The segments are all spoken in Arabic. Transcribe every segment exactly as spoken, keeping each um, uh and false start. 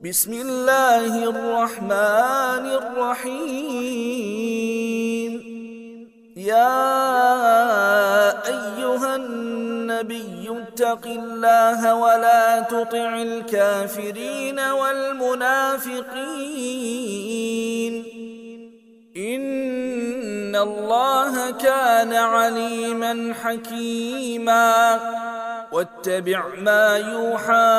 بسم الله الرحمن الرحيم. يا أيها النبي اتق الله ولا تطع الكافرين والمنافقين إن الله كان عليما حكيما. واتبع ما يوحى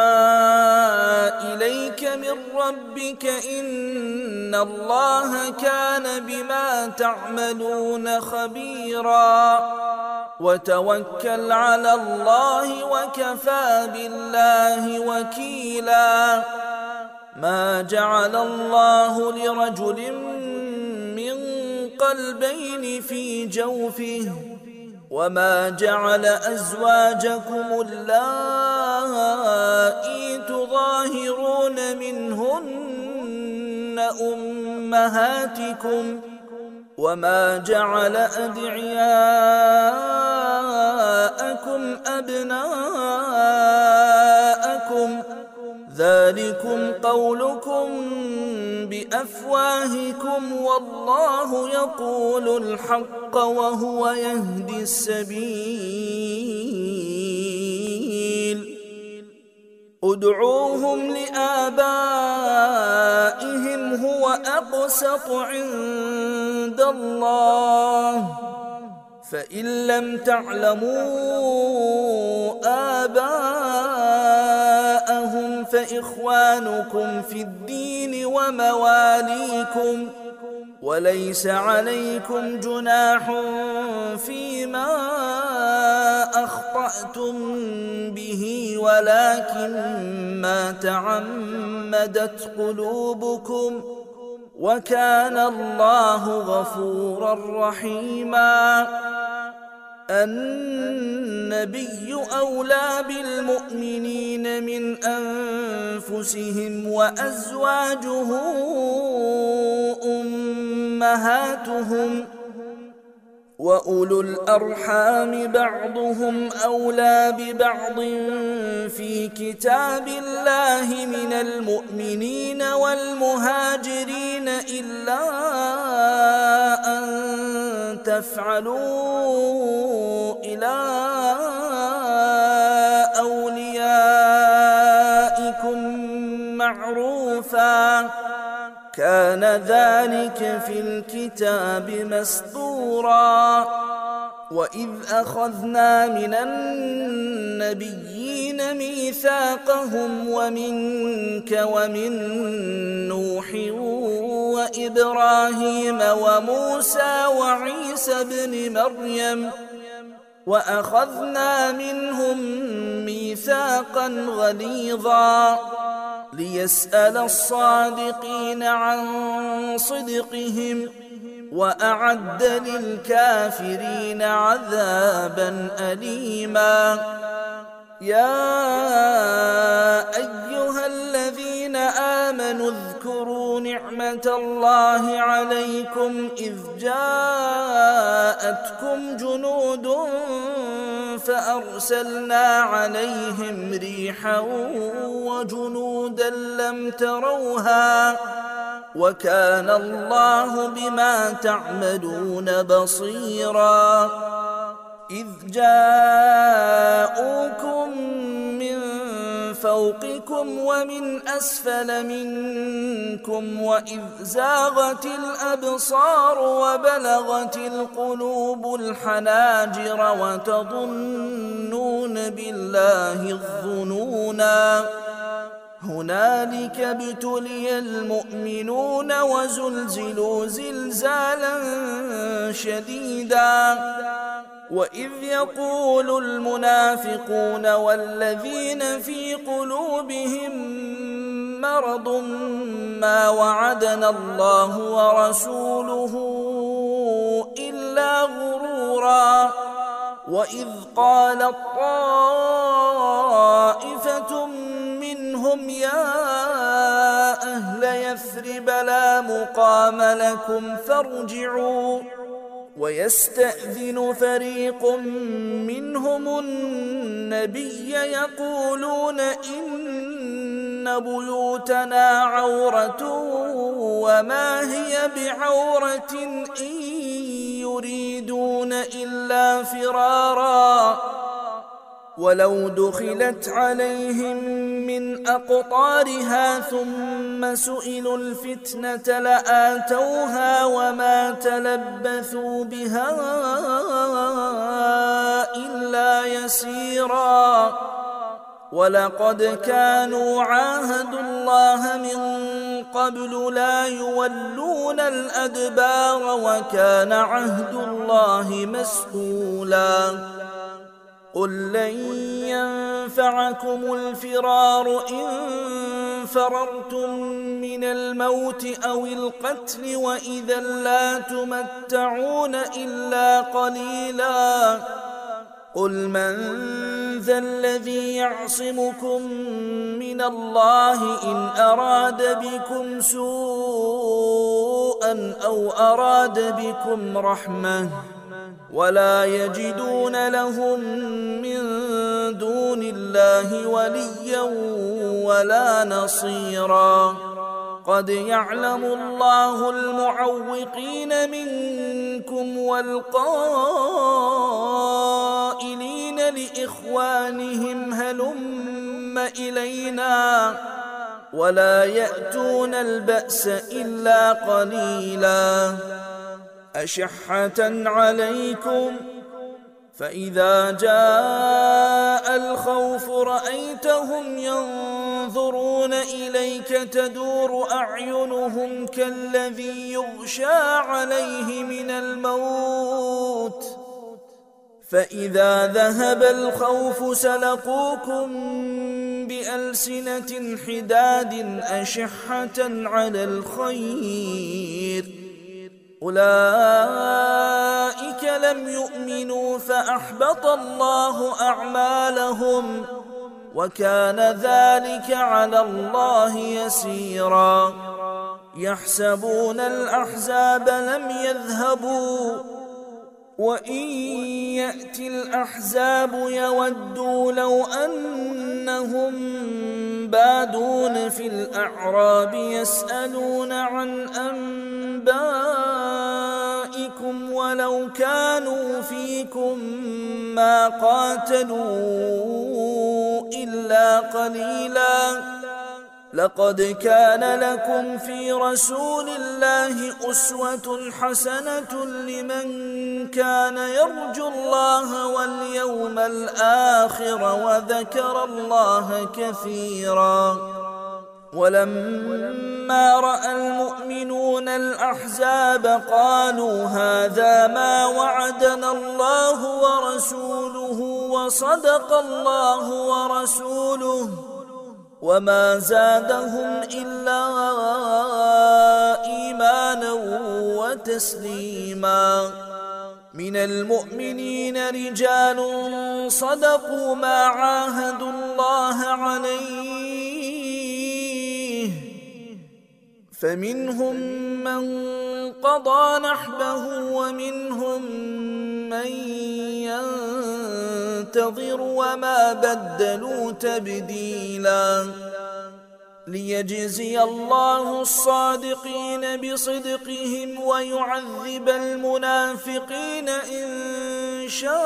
إليك من ربك إن الله كان بما تعملون خبيرا. وتوكل على الله وكفى بالله وكيلا. ما جعل الله لرجل من قلبين في جوفه وما جعل أزواجكم اللائي تظاهرون منهن أمهاتكم وما جعل أدعياءكم أبناءكم ذلكم قولكم بأفواهكم والله يقول الحق وهو يهدي السبيل. ادعوهم لآبائهم هو أقسط عند الله فإن لم تعلموا آباءهم فإخوانكم في الدين ومواليكم وليس عليكم جناح فيما أخطأتم به ولكن ما تعمدت قلوبكم وكان الله غفورا رحيما. النبي أولى بالمؤمنين من أنفسهم وأزواجه أمهاتهم وأولو الأرحام بعضهم أولى ببعض في كتاب الله من المؤمنين والمهاجرين إلا أن تفعلوا إلى أوليائكم معروفا كان ذلك في الكتاب مسطورا. وإذ أخذنا من النبيين ميثاقهم ومنك ومن نوح وإبراهيم وموسى وعيسى بن مريم وأخذنا منهم ميثاقا غليظا ليسأل الصادقين عن صدقهم وأعد للكافرين عذابا أليما. يا أيها الذين آمنوا اذكروا نعمة الله عليكم إذ جاءتكم جنود فأرسلنا عليهم ريحا وجنودا لم تروها وكان الله بما تعملون بصيرا. إذ جاءوكم من فوقكم ومن أسفل منكم وإذ زاغت الأبصار وبلغت القلوب الحناجر وتظنون بالله الظنونا. هنالك ابتلي المؤمنون وزلزلوا زلزالا شديدا. وإذ يقول المنافقون والذين في قلوبهم مرض ما وعدنا الله ورسوله إلا غرورا. وإذ قالت طائفة منهم يا أهل يثرب لا مقام لكم فارجعوا ويستأذن فريق منهم النبي يقولون إن بيوتنا عورة وما هي بعورة إن يريدون إلا فرارا ولو دخلت عليهم من أقطارها ثم سئلوا الفتنة لآتوها وما تلبثوا بها إلا يسيرا ولقد كانوا عاهدوا الله من قبل لا يولون الأدبار وكان عهد الله مسئولا قل لن ينفعكم الفرار إن فررتم من الموت أو القتل وإذا لا تمتعون إلا قليلا قل من ذا الذي يعصمكم من الله إن أراد بكم سوءا أو أراد بكم رحمة ولا يجدون لهم من دون الله وليا ولا نصيرا قد يعلم الله المعوقين منكم والقائلين لإخوانهم هلم إلينا ولا يأتون البأس إلا قليلا أشحة عليكم فإذا جاء الخوف رأيتهم ينظرون إليك تدور أعينهم كالذي يغشى عليه من الموت فإذا ذهب الخوف سلقوكم بألسنة حداد أشحة على الخير أولئك لم يؤمنوا فأحبط الله أعمالهم وكان ذلك على الله يسيرا يحسبون الأحزاب لم يذهبوا وإن يأتي الأحزاب يودوا لو أنهم بادون في الأعراب يسألون عن أنبائكم ولو كانوا فيكم ما قاتلوا إلا قليلا لقد كان لكم في رسول الله أسوة حسنة لمن كان يرجو الله واليوم الآخر وذكر الله كثيرا ولما رأى المؤمنون الأحزاب قالوا هذا ما وعدنا الله ورسوله وصدق الله ورسوله وما زادهم إلا إيمانا وتسليما من المؤمنين رجال صدقوا ما عاهدوا الله عليه فمنهم من قضى نحبه ومنهم من ينتظر وما بدلوا تبديلا ليجزي الله الصادقين بصدقهم ويعذب المنافقين إن شاء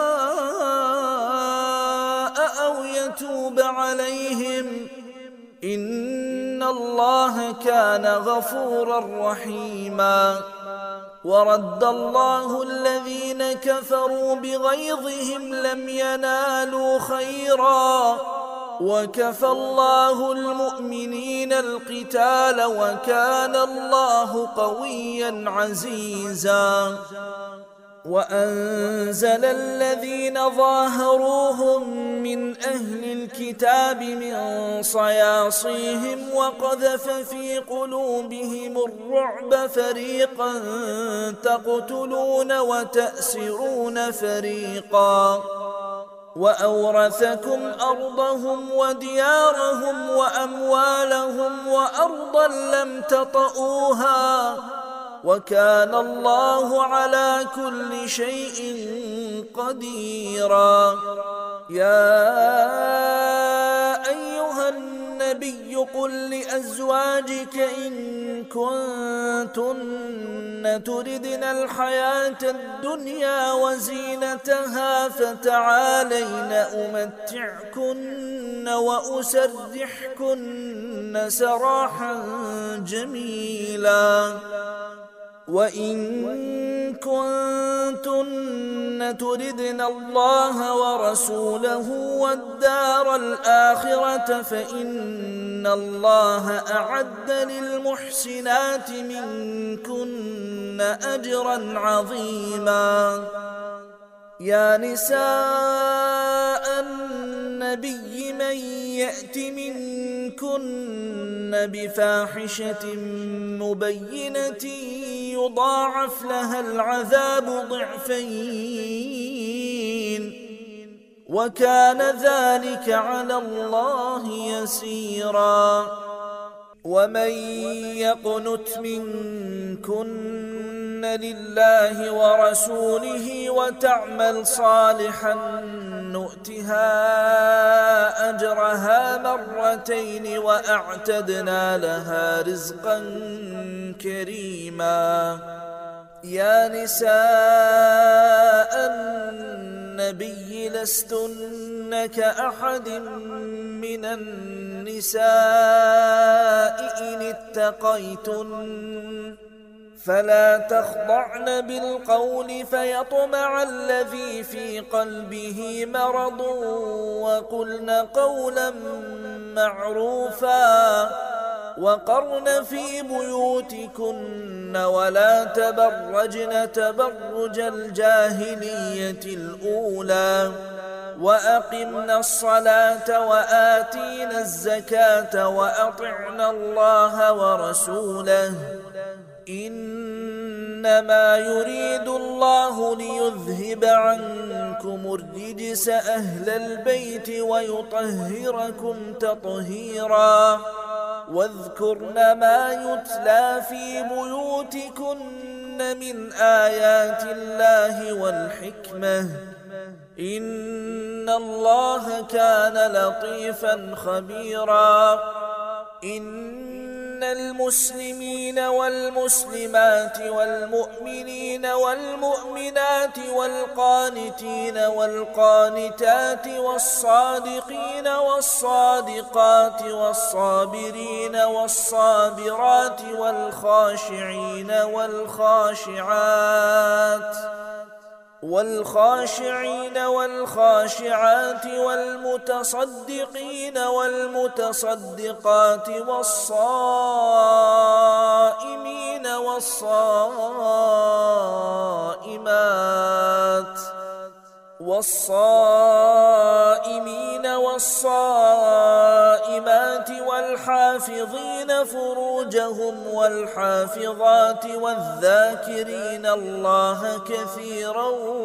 أو يتوب عليهم إن الله كان غفورا رحيما ورد الله الذين كفروا بغيظهم لم ينالوا خيرا وكفى الله المؤمنين القتال وكان الله قويا عزيزا وأنزل الذين ظاهروهم من أهل الكتاب من صياصيهم وقذف في قلوبهم الرعب فريقا تقتلون وتأسرون فريقا وأورثكم أرضهم وديارهم وأموالهم وأرضا لم تطئوها وكان الله على كل شيء قديرا يا أيها النبي قل لأزواجك إن كنتن تردن الحياة الدنيا وزينتها فتعالين أمتعكن وأسرحكن سراحا جميلا وإن كنتن تردن الله ورسوله والدار الآخرة فإن الله أعد للمحسنات منكن أجرا عظيما. يا نساء النبي من يأت منكن بفاحشة مبينة يضاعف لها العذاب ضعفين وكان ذلك على الله يسيرا. ومن يقنت منكن لله ورسوله وتعمل صالحا نؤتها أجرها مرتين وأعتدنا لها رزقا كريما. يا نساء النبي لستن كأحد من النساء إن اتقيتن فلا تخضعن بالقول فيطمع الذي في قلبه مرض وقلن قولا معروفا وقرن في بيوتكن ولا تبرجن تبرج الجاهلية الأولى وأقمنا الصلاة وآتينا الزكاة وأطعنا الله ورسوله إنما يريد الله ليذهب عنكم الرجس أهل البيت ويطهركم تطهيرا. واذكرن ما يتلى في بيوتكن من آيات الله والحكمة إن الله كان لطيفا خبيرا. إن المسلمين والمسلمات والمؤمنين والمؤمنات والقانتين والقانتات والصادقين والصادقات والصابرين والصابرات والخاشعين والخاشعات والخاشعين والخاشعات والمتصدقين والمتصدقات والصائمين والصائمات والصائمين والصائمات والحافظين فروجهم والحافظات والذاكرين الله كثيرا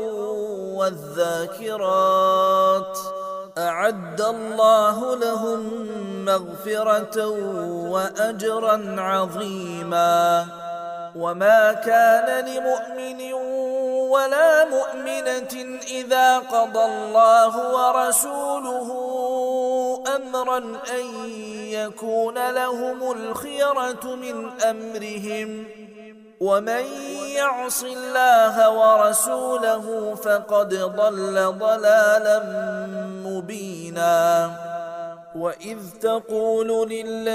والذاكرات أعد الله لهم مغفرة وأجرا عظيما. وما كان لمؤمن ولا مؤمنة إذا قضى الله ورسوله أمرا أن يكون لهم الخيرة من أمرهم ومن يعص الله ورسوله فقد ضل ضلالا مبينا. وإذ تقول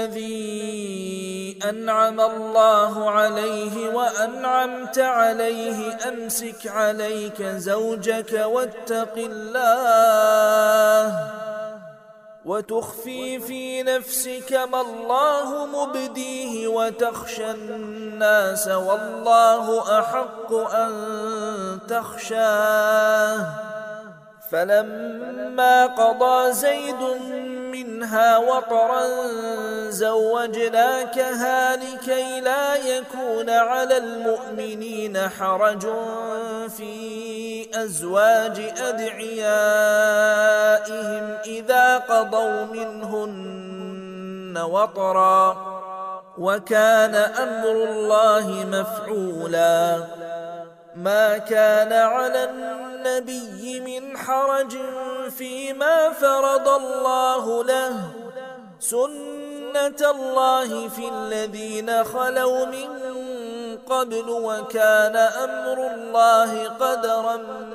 للذي أنعم الله عليه وأنعمت عليه أمسك عليك زوجك واتق الله وتخفي في نفسك ما الله مبديه وتخشى الناس والله أحق أن تخشاه. فلما قضى زيد منها وطرا زوجناكها لكي لا يكون على المؤمنين حرج في أزواج أدعيائهم إذا قضوا منهن وطرا وكان أمر الله مفعولا. ما كان على النبي من حرج فيما فرض الله له سنة سنة الله في الذين خلوا من قبل وكان أمر الله قدرا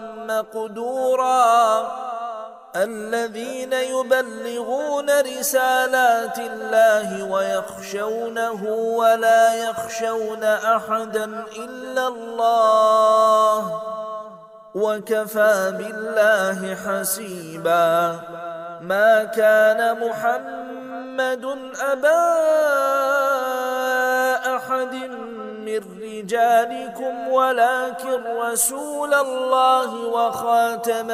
مقدورا الذين يبلغون رسالات الله ويخشونه ولا يخشون أحدا إلا الله وكفى بالله حسيبا ما كان محمد أبا أحد من رجالكم ولكن رسول الله وخاتم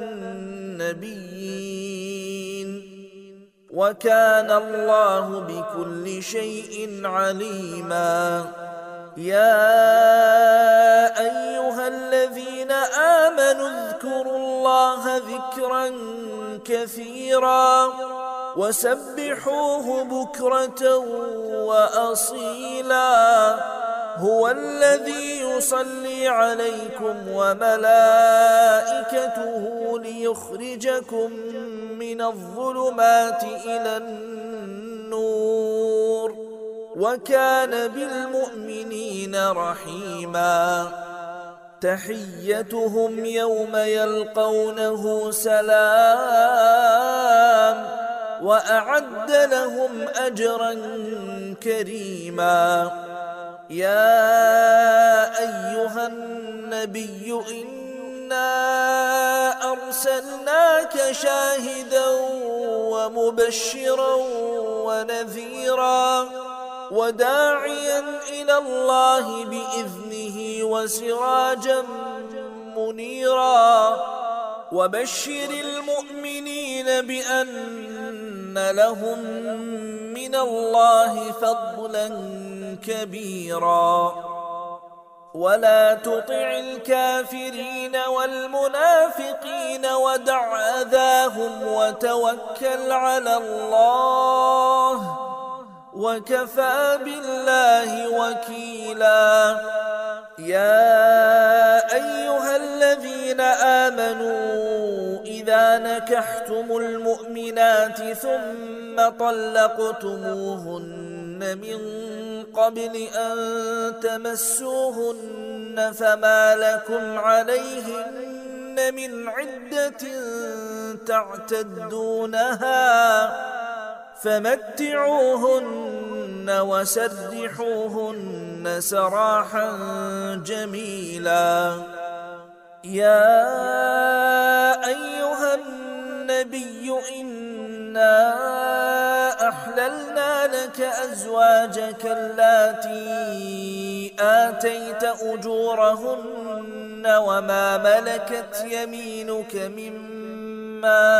النبيين وكان الله بكل شيء عليما يا أيها الذين آمنوا اذكروا الله ذكرا كثيرا وسبحوه بكرة وأصيلا هو الذي يصلي عليكم وملائكته ليخرجكم من الظلمات إلى النور وكان بالمؤمنين رحيما تحيتهم يوم يلقونه سلام وأعد لهم أجرا كريما يا أيها النبي إنا أرسلناك شاهدا ومبشرا ونذيرا وداعيا إلى الله بإذنه وسراجا منيرا وبشر المؤمنين بأن لهم من الله فضلا كبيرا ولا تطع الكافرين والمنافقين ودع أذاهم وتوكل على الله وكفى بالله وكيلا يا أيها الذين آمنوا إذا نكحتم المؤمنات ثم طلقتموهن من قبل أن تمسوهن فما لكم عليهن من عدة تعتدونها فمتعوهن وسرحوهن سراحا جميلا يا أيها النبي إنا أحللنا لك أزواجك اللاتي آتيت أجورهن وما ملكت يمينك مما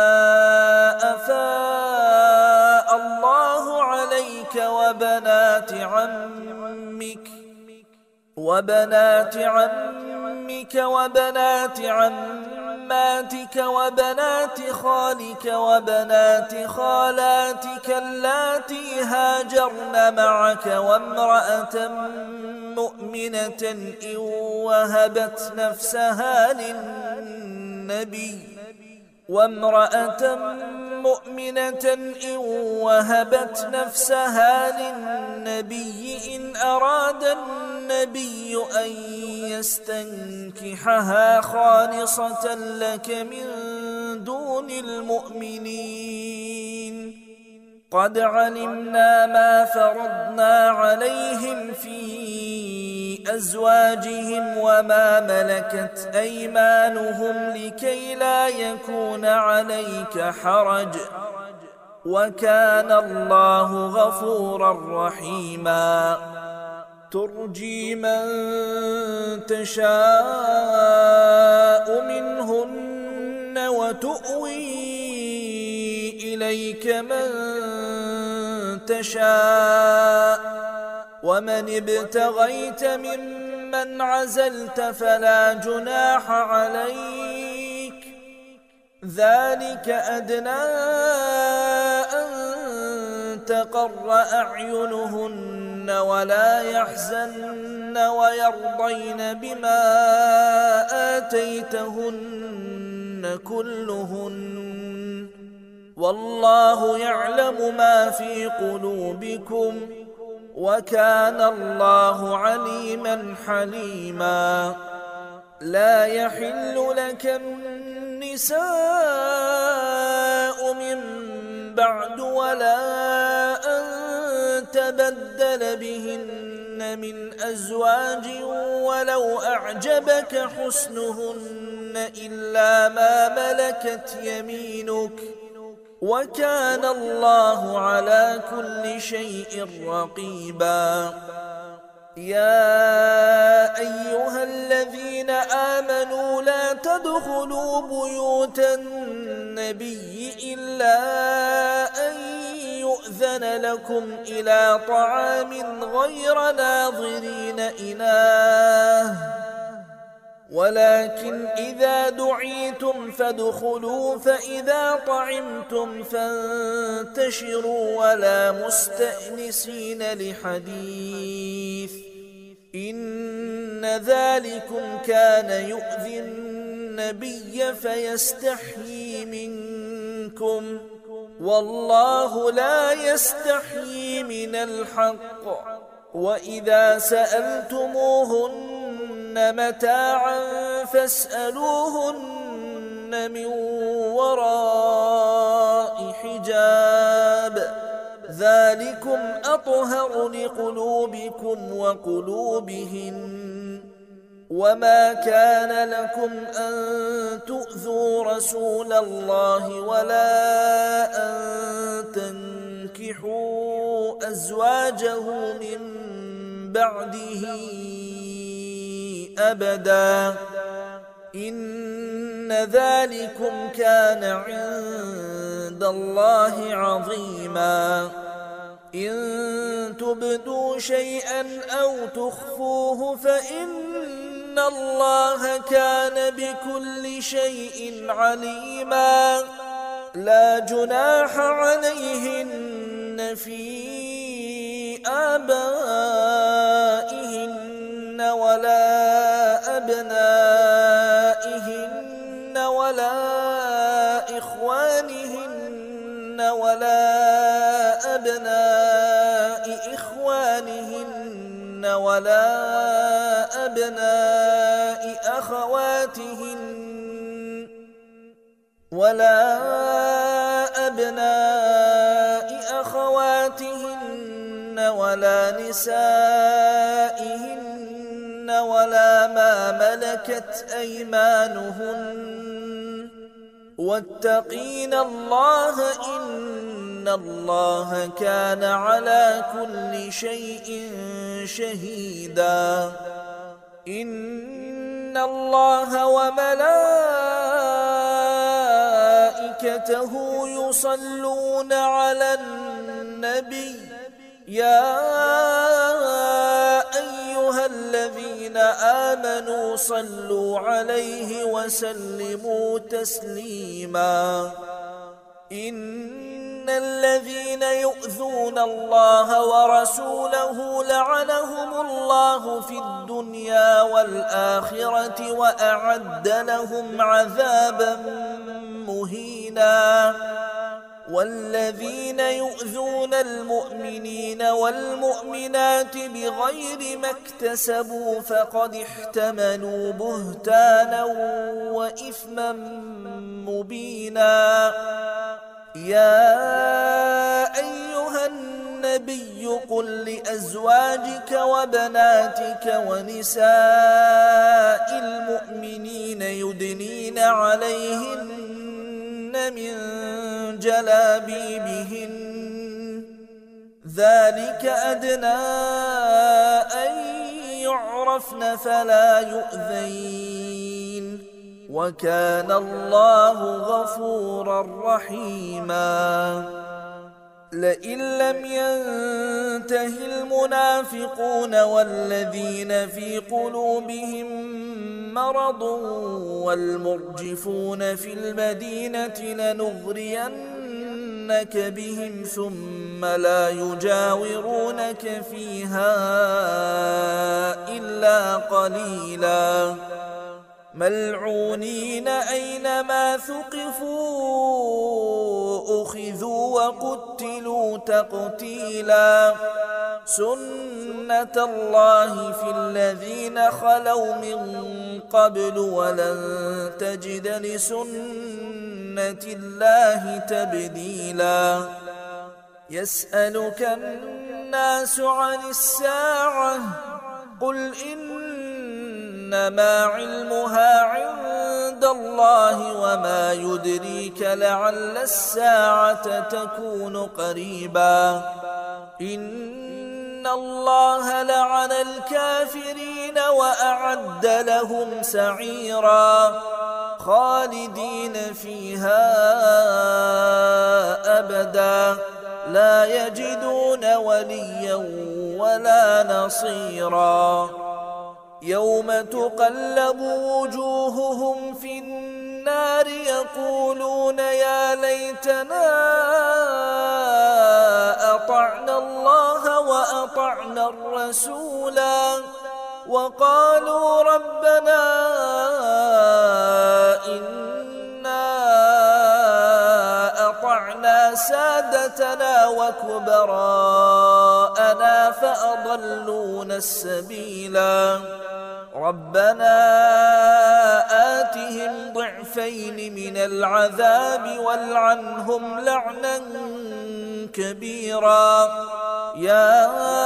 أفاء الله عليك وبنات عمك وبنات عمك وبنات عماتك وبنات خالك وبنات خالاتك اللاتي هاجرن معك وامرأة مؤمنة إن وهبت نفسها للنبي وامرأة مؤمنة إن وهبت نفسها للنبي إن أراد النبي أن يستنكحها خالصة لك من دون المؤمنين قد علمنا ما فرضنا عليهم في أزواجهم وما ملكت أيمانهم لكي لا يكون عليك حرج وكان الله غفورا رحيما ترجي من تشاء منهن وتؤوي إليك من تشاء ومن ابتغيت ممن عزلت فلا جناح عليك ذلك أدنى أن تقر أعينهن ولا يحزن ويرضين بما آتيتهن كلهن والله يعلم ما في قلوبكم وكان الله عليما حليما. لا يحل لك النساء من بعد ولا أن تبدل بهن من أزواج ولو أعجبك حسنهن إلا ما ملكت يمينك وكان الله على كل شيء رقيبا. يا أيها الذين آمنوا لا تدخلوا بيوت النبي إلا أن يؤذن لكم إلى طعام غير ناظرين إناه ولكن إذا دعيتم فادخلوا فإذا طعمتم فانتشروا ولا مستأنسين لحديث إن ذلكم كان يؤذي النبي فيستحيي منكم والله لا يستحيي من الحق. وإذا سألتموهن متاعا فاسألوهن من وراء حجاب ذلكم أطهر لقلوبكم وقلوبهن. وما كان لكم أن تؤذوا رسول الله ولا أن تنكحوا أزواجه من بعده أبدا إن ذلكم كان عند الله عظيما. إن تبدوا شيئا أو تخفوه فإن الله كان بكل شيء عليما. لا جناح عليهن في آبائهن ولا أبنائهن ولا إخوانهن ولا أبناء إخوانهن ولا أبناء أخواتهن ولا أبناء أخواتهن ولا نسائهن ولا ما ملكت أيمانهن واتقين الله إن الله كان على كل شيء شهيدا. إن الله وملائكته يصلون على النبي يا أيها الذين آمنوا صلوا عليه وسلموا تسليما. إن الذين يؤذون الله ورسوله لعنهم الله في الدنيا والآخرة وأعد لهم عذابا مهينا. والذين يؤذون المؤمنين والمؤمنات بغير ما اكتسبوا فقد احتملوا بهتانا وإثما مبينا. يا أيها النبي قل لأزواجك وبناتك ونساء المؤمنين يدنين عليهن من جلابيبهن ذلك أدنى أن يعرفن فلا يؤذين وكان الله غفورا رحيما. لئن لم ينته المنافقون والذين في قلوبهم مرض والمرجفون في المدينة لنغرينك بهم ثم لا يجاورونك فيها إلا قليلا ملعونين أينما ثقفوا أخذوا وقتلوا تقتيلا سنة الله في الذين خلوا من قبل ولن تجد لسنة الله تبديلا يسألك الناس عن الساعة قل إنما علمها عند الله وما يدريك لعل الساعة تكون قريبا إن الله لعن الكافرين وأعد لهم سعيرا خالدين فيها أبدا لا يجدون وليا ولا نصيرا يوم تقلب وجوههم في النار يقولون يا ليتنا أطعنا الله وأطعنا الرسولا وقالوا ربنا إنا أطعنا سادتنا وكبراءنا فأضلونا السبيلا ربنا آتهم ضعفين من العذاب والعنهم لعنا كبيرا يا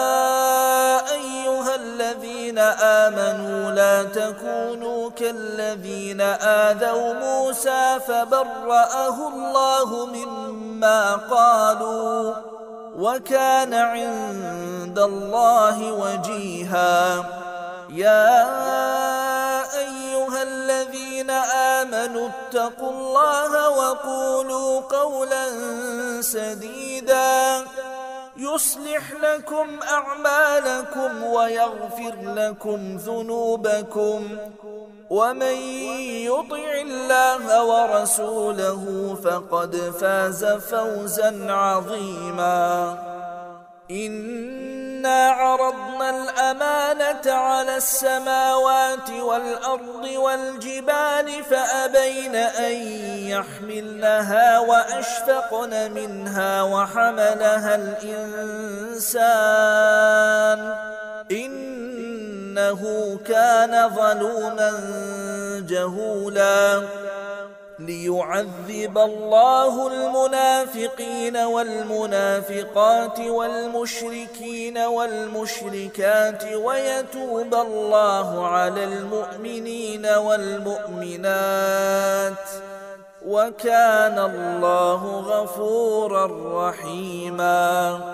أيها الذين آمنوا لا تكونوا كالذين آذوا موسى فبرأه الله مما قالوا وكان عند الله وجيها يا أيها الذين آمنوا اتقوا الله وقولوا قولا سديدا يصلح لكم أعمالكم ويغفر لكم ذنوبكم ومن يطع الله ورسوله فقد فاز فوزا عظيما إنا عرضنا الأمانة على السماوات والأرض والجبال فأبين أن يحملنها وأشفقن منها وحملها الإنسان إنه كان ظلوما جهولا ليعذب الله المنافقين والمنافقات والمشركين والمشركات ويتوب الله على المؤمنين والمؤمنات وكان الله غفورا رحيما